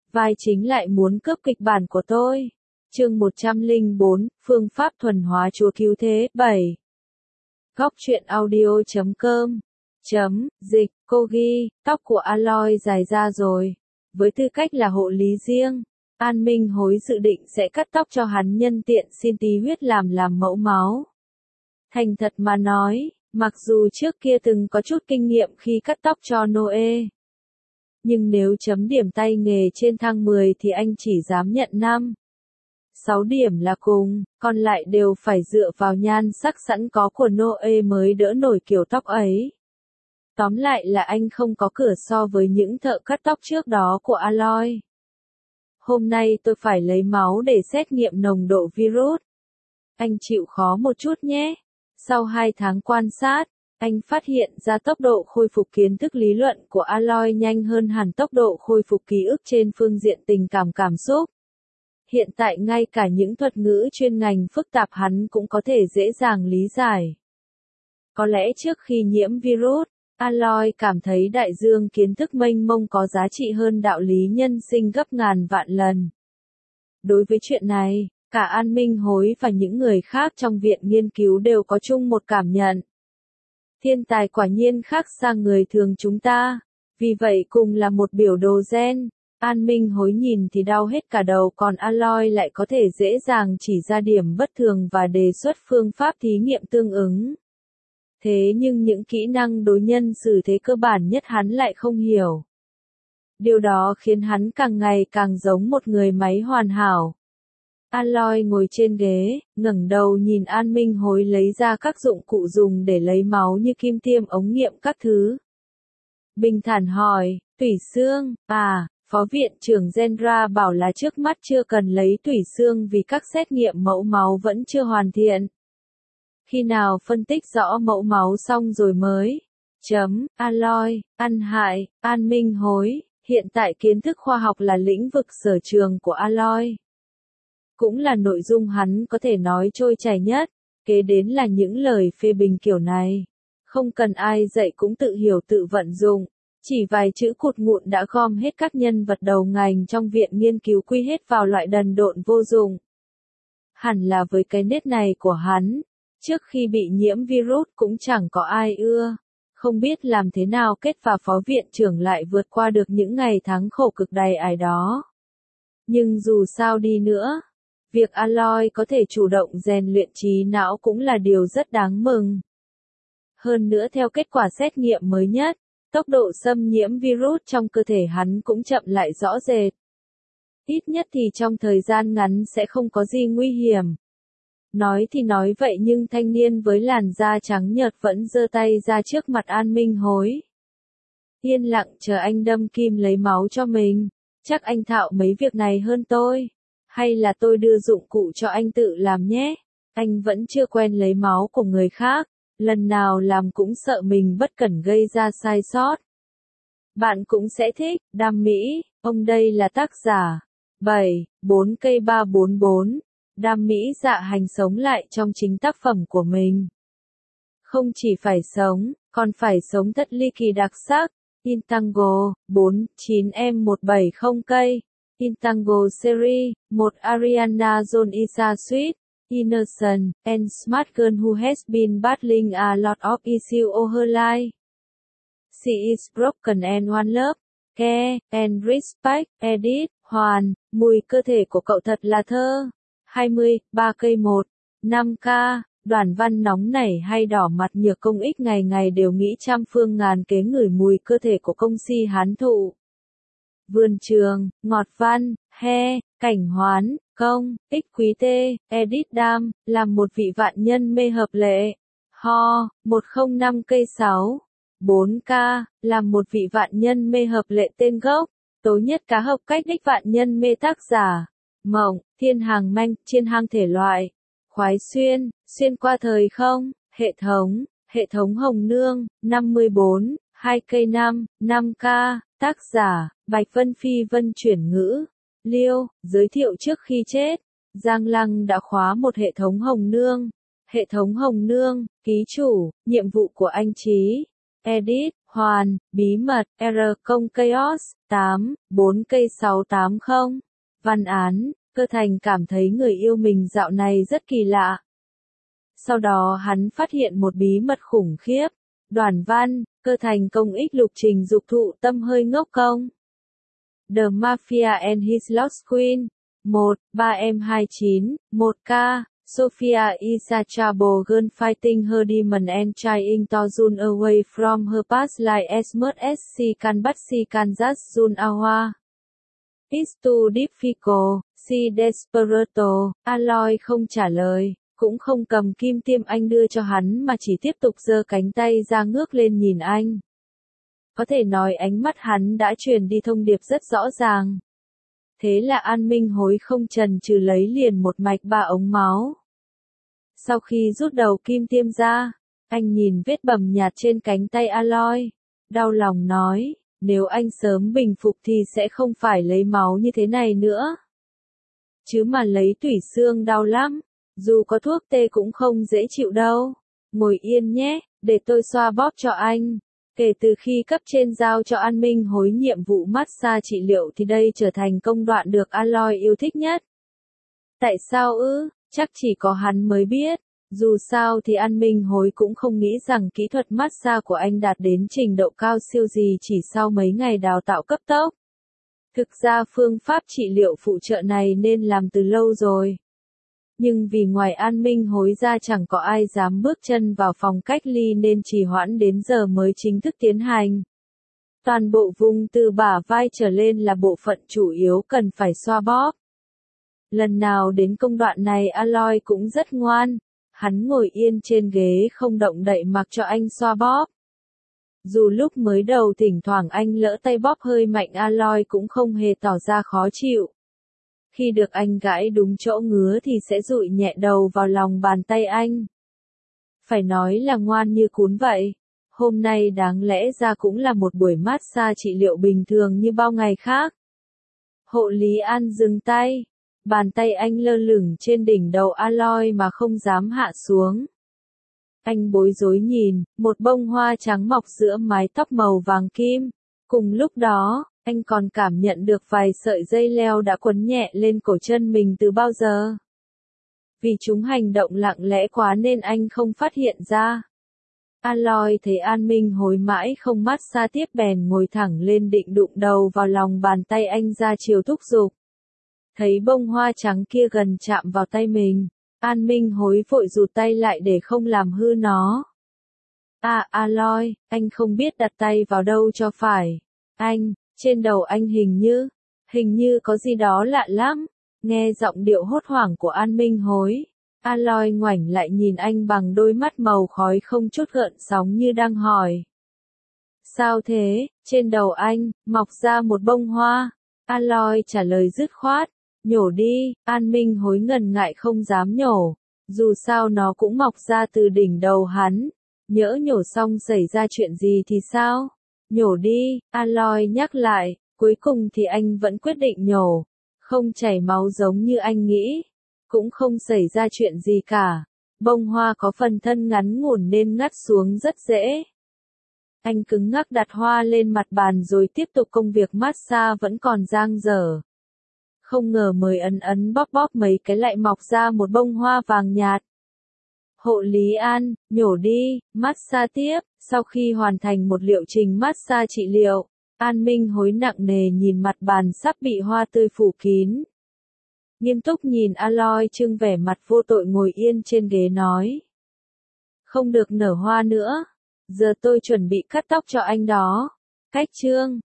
vai chính lại muốn cướp kịch bản của tôi. Chương 104, phương pháp thuần hóa Chúa cứu thế. 7. Góc truyện audio.com Dịch, cô ghi, tóc của Aloy dài ra rồi. Với tư cách là hộ lý riêng, An Minh Hối dự định sẽ cắt tóc cho hắn nhân tiện xin tí huyết làm mẫu máu. Thành thật mà nói, mặc dù trước kia từng có chút kinh nghiệm khi cắt tóc cho Noe, nhưng nếu chấm điểm tay nghề trên thang 10 thì anh chỉ dám nhận 5. 6 điểm là cùng, còn lại đều phải dựa vào nhan sắc sẵn có của Noe mới đỡ nổi kiểu tóc ấy. Tóm lại là anh không có cửa so với những thợ cắt tóc trước đó của Aloy. Hôm nay tôi phải lấy máu để xét nghiệm nồng độ virus. Anh chịu khó một chút nhé. Sau 2 tháng quan sát, anh phát hiện ra tốc độ khôi phục kiến thức lý luận của Aloy nhanh hơn hẳn tốc độ khôi phục ký ức trên phương diện tình cảm xúc. Hiện tại ngay cả những thuật ngữ chuyên ngành phức tạp hắn cũng có thể dễ dàng lý giải. Có lẽ trước khi nhiễm virus, Aloy cảm thấy đại dương kiến thức mênh mông có giá trị hơn đạo lý nhân sinh gấp ngàn vạn lần. Đối với chuyện này, cả An Minh Hối và những người khác trong viện nghiên cứu đều có chung một cảm nhận. Thiên tài quả nhiên khác xa người thường chúng ta, vì vậy cùng là một biểu đồ gen, An Minh Hối nhìn thì đau hết cả đầu, còn Aloy lại có thể dễ dàng chỉ ra điểm bất thường và đề xuất phương pháp thí nghiệm tương ứng. Thế nhưng những kỹ năng đối nhân xử thế cơ bản nhất hắn lại không hiểu. Điều đó khiến hắn càng ngày càng giống một người máy hoàn hảo. Aloy ngồi trên ghế, ngẩng đầu nhìn An Minh Hối lấy ra các dụng cụ dùng để lấy máu như kim tiêm, ống nghiệm các thứ. Bình thản hỏi, tủy xương, Phó viện trưởng Gendra bảo là trước mắt chưa cần lấy tủy xương vì các xét nghiệm mẫu máu vẫn chưa hoàn thiện. Khi nào phân tích rõ mẫu máu xong rồi mới. Aloy, ăn hại, An Minh Hối, hiện tại kiến thức khoa học là lĩnh vực sở trường của Aloy. Cũng là nội dung hắn có thể nói trôi chảy nhất, kế đến là những lời phê bình kiểu này. Không cần ai dạy cũng tự hiểu tự vận dụng, chỉ vài chữ cụt ngụn đã gom hết các nhân vật đầu ngành trong viện nghiên cứu quy hết vào loại đần độn vô dụng. Hẳn là với cái nết này của hắn, trước khi bị nhiễm virus cũng chẳng có ai ưa. Không biết làm thế nào kết và phó viện trưởng lại vượt qua được những ngày tháng khổ cực đầy ải đó. Nhưng dù sao đi nữa, việc Aloy có thể chủ động rèn luyện trí não cũng là điều rất đáng mừng. Hơn nữa theo kết quả xét nghiệm mới nhất, tốc độ xâm nhiễm virus trong cơ thể hắn cũng chậm lại rõ rệt. Ít nhất thì trong thời gian ngắn sẽ không có gì nguy hiểm. Nói thì nói vậy nhưng thanh niên với làn da trắng nhợt vẫn giơ tay ra trước mặt An Minh Hối. Yên lặng chờ anh đâm kim lấy máu cho mình. Chắc anh thạo mấy việc này hơn tôi. Hay là tôi đưa dụng cụ cho anh tự làm nhé. Anh vẫn chưa quen lấy máu của người khác. Lần nào làm cũng sợ mình bất cẩn gây ra sai sót. Bạn cũng sẽ thích. Đam Mỹ, ông đây là tác giả. 7. 4 cây 344. Đam Mỹ dạ hành sống lại trong chính tác phẩm của mình. Không chỉ phải sống, còn phải sống thật ly kỳ đặc sắc. Intango, 49M170 cây. Intango Series, 1 Ariana John Isa Sweet. Innocent, and smart girl who has been battling a lot of issues all her life. She is broken and one love, care, and respect. Edit, Hoàn, mùi cơ thể của cậu thật là thơ. 20, 3 cây 1, 5K, Đoàn Văn nóng nảy hay đỏ mặt nhược công ích ngày ngày đều nghĩ trăm phương ngàn kế ngửi mùi cơ thể của công si hán thụ. Vườn trường, ngọt văn, he, cảnh hoán, công, ích quý tê, edit đam, làm một vị vạn nhân mê hợp lệ. Ho, 105 cây 6, 4K, làm một vị vạn nhân mê hợp lệ tên gốc. Tố nhất cá hợp cách đích vạn nhân mê tác giả. Mộng, thiên hàng manh, chiên hang thể loại. Khoái xuyên, xuyên qua thời không, hệ thống hồng nương, 54, 2 cây 5, 5K, tác giả, Bạch Vân Phi Vân chuyển ngữ. Liêu, giới thiệu trước khi chết, Giang Lăng đã khóa một hệ thống hồng nương. Hệ thống hồng nương, ký chủ, nhiệm vụ của anh Trí. Edit, Hoàn, bí mật, R công chaos, 8, 4 cây 680. Văn án, Cơ Thành cảm thấy người yêu mình dạo này rất kỳ lạ. Sau đó hắn phát hiện một bí mật khủng khiếp. Đoàn văn, Cơ Thành công ích lục trình dục thụ tâm hơi ngốc công. The Mafia and His Lost Queen. 1, 3M29, 1K. Sophia is a trouble girl fighting her demon and trying to run away from her past life as much as she can, but she can just run away. It's too difficult, she desperate. Aloy không trả lời, cũng không cầm kim tiêm anh đưa cho hắn mà chỉ tiếp tục giơ cánh tay ra ngước lên nhìn anh. Có thể nói ánh mắt hắn đã truyền đi thông điệp rất rõ ràng. Thế là An Minh Hối không chần chừ lấy liền một mạch 3 ống máu. Sau khi rút đầu kim tiêm ra, anh nhìn vết bầm nhạt trên cánh tay Aloy, đau lòng nói, nếu anh sớm bình phục thì sẽ không phải lấy máu như thế này nữa. Chứ mà lấy tủy xương đau lắm, dù có thuốc tê cũng không dễ chịu đâu. Ngồi yên nhé, để tôi xoa bóp cho anh. Kể từ khi cấp trên giao cho An Minh Hối nhiệm vụ massage trị liệu thì đây trở thành công đoạn được Aloy yêu thích nhất. Tại sao ư? Chắc chỉ có hắn mới biết. Dù sao thì An Minh Hối cũng không nghĩ rằng kỹ thuật massage của anh đạt đến trình độ cao siêu gì chỉ sau mấy ngày đào tạo cấp tốc. Thực ra phương pháp trị liệu phụ trợ này nên làm từ lâu rồi. Nhưng vì ngoài An Minh Hối ra chẳng có ai dám bước chân vào phòng cách ly nên trì hoãn đến giờ mới chính thức tiến hành. Toàn bộ vùng từ bả vai trở lên là bộ phận chủ yếu cần phải xoa bóp. Lần nào đến công đoạn này Aloy cũng rất ngoan. Hắn ngồi yên trên ghế không động đậy mặc cho anh xoa bóp. Dù lúc mới đầu thỉnh thoảng anh lỡ tay bóp hơi mạnh Aloy cũng không hề tỏ ra khó chịu. Khi được anh gãi đúng chỗ ngứa thì sẽ dụi nhẹ đầu vào lòng bàn tay anh. Phải nói là ngoan như cún vậy. Hôm nay đáng lẽ ra cũng là một buổi massage trị liệu bình thường như bao ngày khác. Hộ lý An dừng tay. Bàn tay anh lơ lửng trên đỉnh đầu Aloy mà không dám hạ xuống. Anh bối rối nhìn, một bông hoa trắng mọc giữa mái tóc màu vàng kim. Cùng lúc đó, anh còn cảm nhận được vài sợi dây leo đã quấn nhẹ lên cổ chân mình từ bao giờ. Vì chúng hành động lặng lẽ quá nên anh không phát hiện ra. Aloy thấy An Minh Hối mãi không massage tiếp bèn ngồi thẳng lên định đụng đầu vào lòng bàn tay anh ra chiều thúc giục. Thấy bông hoa trắng kia gần chạm vào tay mình, An Minh Hối vội rụt tay lại để không làm hư nó. Aloy, anh không biết đặt tay vào đâu cho phải. Anh, trên đầu anh hình như có gì đó lạ lắm. Nghe giọng điệu hốt hoảng của An Minh Hối, Aloy ngoảnh lại nhìn anh bằng đôi mắt màu khói không chút gợn sóng như đang hỏi. Sao thế, trên đầu anh, mọc ra một bông hoa. Aloy trả lời dứt khoát. Nhổ đi, An Minh Hối ngần ngại không dám nhổ. Dù sao nó cũng mọc ra từ đỉnh đầu hắn. Nhỡ nhổ xong xảy ra chuyện gì thì sao? Nhổ đi, Aloy nhắc lại. Cuối cùng thì anh vẫn quyết định nhổ. Không chảy máu giống như anh nghĩ. Cũng không xảy ra chuyện gì cả. Bông hoa có phần thân ngắn ngủn nên ngắt xuống rất dễ. Anh cứng ngắc đặt hoa lên mặt bàn rồi tiếp tục công việc massage vẫn còn dang dở. Không ngờ mới ấn bóp bóp mấy cái lại mọc ra một bông hoa vàng nhạt. Hộ lý An, nhổ đi, massage tiếp. Sau khi hoàn thành một liệu trình massage trị liệu, An Minh Hối nặng nề nhìn mặt bàn sắp bị hoa tươi phủ kín. Nghiêm túc nhìn Aloy trưng vẻ mặt vô tội ngồi yên trên ghế nói. Không được nở hoa nữa. Giờ tôi chuẩn bị cắt tóc cho anh đó. Cách chương.